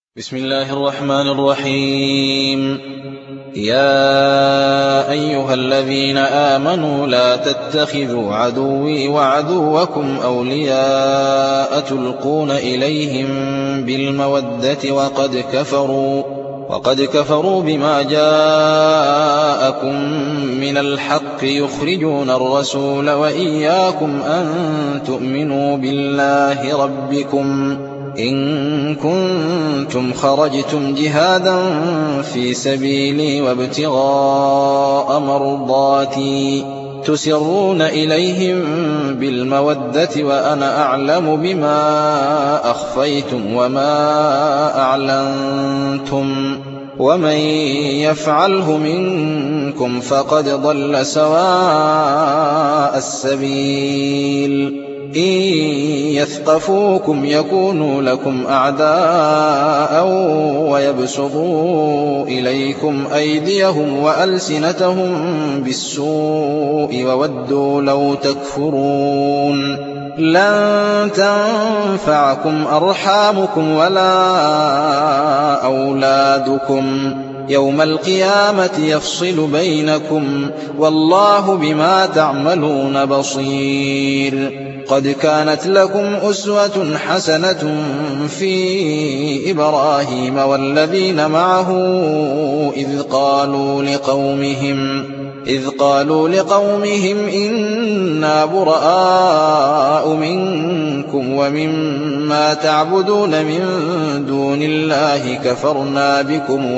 بسم الله الرحمن الرحيم. يا أيها الذين آمنوا لا تتخذوا عدوي وعدوكم أولياء تلقون إليهم بالمودة وقد كفروا بما جاءكم من الحق يخرجون الرسول وإياكم أن تؤمنوا بالله ربكم إن كنتم خرجتم جهادا في سبيلي وابتغاء مرضاتي تسرون إليهم بالمودة وأنا أعلم بما أخفيتم وما أعلنتم ومن يفعله منكم فقد ضل سواء السبيل إن يثقفوكم يكونوا لكم أعداء ويبسطوا إليكم أيديهم وألسنتهم بالسوء وودوا لو تكفرون لن تنفعكم أرحامكم ولا أولادكم يوم القيامة يفصل بينكم والله بما تعملون بصير. قد كانت لكم أسوة حسنة في إبراهيم والذين معه إذ قالوا لقومهم إنا براء منكم ومما تعبدون من دون الله كفرنا بكم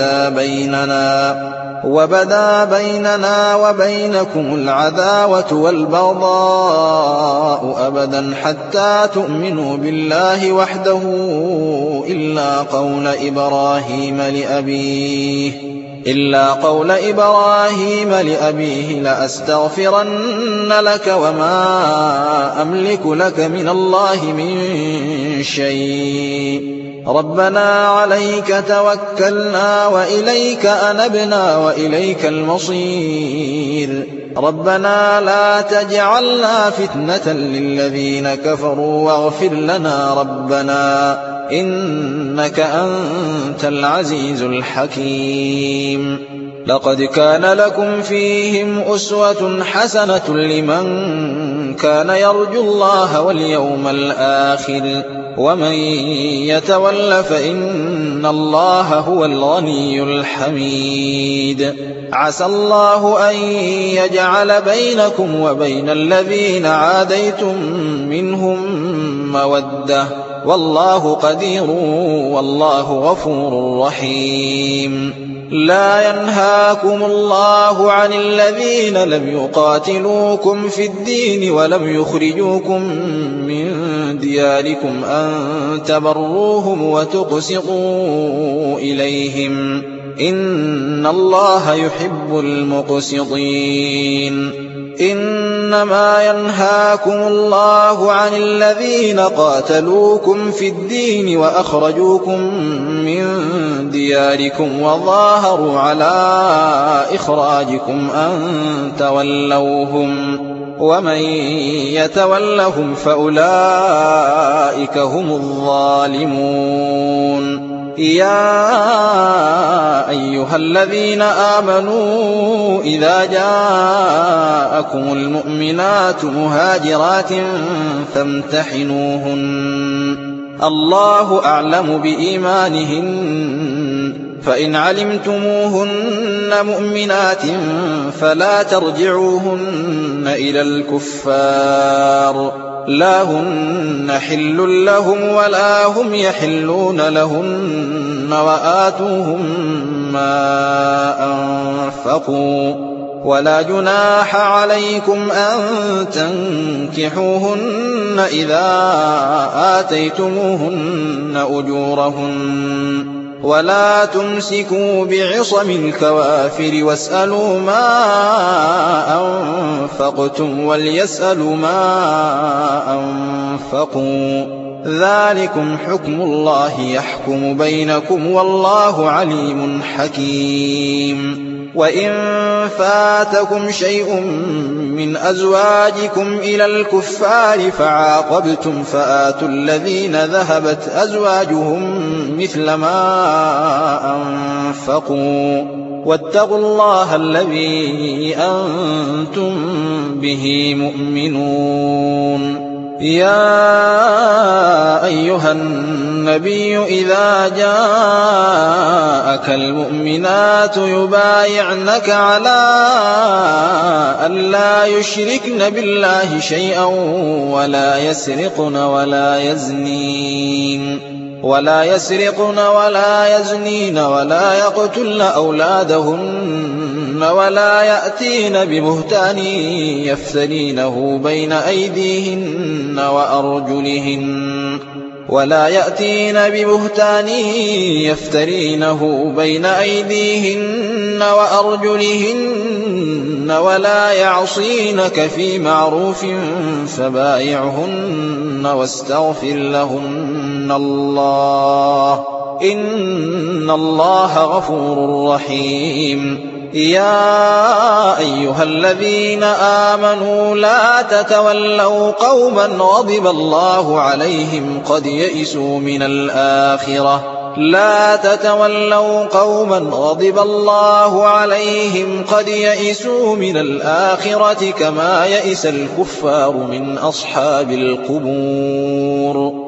وبدا بيننا وبينكم العداوة والبغضاء أبدا حتى تؤمنوا بالله وحده إلا قول إبراهيم لأبيه لأستغفرن لك وما أملك لك من الله من شيء ربنا عليك توكلنا وإليك أنبنا وإليك المصير ربنا لا تجعلنا فتنة للذين كفروا واغفر لنا ربنا إنك أنت العزيز الحكيم. لقد كان لكم فيهم أسوة حسنة لمن كان يرجو الله واليوم الآخر ومن يتول فإن الله هو الغني الحميد. عسى الله أن يجعل بينكم وبين الذين عاديتم منهم مودة والله قدير والله غفور رحيم. لا ينهاكم الله عن الذين لم يقاتلوكم في الدين ولم يخرجوكم من دياركم أن تبروهم وتقسطوا إليهم إن الله يحب المقسطين. إنما ينهاكم الله عن الذين قاتلوكم في الدين وأخرجوكم من دياركم وظاهروا على إخراجكم أن تولوهم ومن يتولهم فأولئك هم الظالمون. يا أيها الذين آمنوا إذا جاءكم المؤمنات مهاجرات فامتحنوهن الله أعلم بإيمانهن فإن علمتموهن مؤمنات فلا ترجعوهن إلى الكفار لا هن حل لهم ولا هم يحلون لهن وآتوهم ما أنفقوا ولا جناح عليكم أن تنكحوهن إذا آتيتموهن أجورهن ولا تمسكوا بعصم الكوافر واسألوا ما أنفقتم وليسألوا ما أنفقوا ذلكم حكم الله يحكم بينكم والله عليم حكيم. وإن فاتكم شيء من أزواجكم إلى الكفار فعاقبتم فآتوا الذين ذهبت أزواجهم مثل ما أنفقوا واتقوا الله الذي أنتم به مؤمنون. يا أيها النبي إذا جاءك المؤمنات يبايعنك على أن لا يشركن بالله شيئا ولا يسرقن ولا يزنين ولا يقتلن أولادهن ولا يأتين ببهتان يفترينه بين أيديهن وأرجلهن ولا يعصينك في معروف فبايعهن واستغفر لهن الله إن الله غفور رحيم. يا أيها الذين آمنوا لا تتولوا قوما غضب الله عليهم قد يئسوا من الآخرة كما يئس الكفار من أصحاب القبور.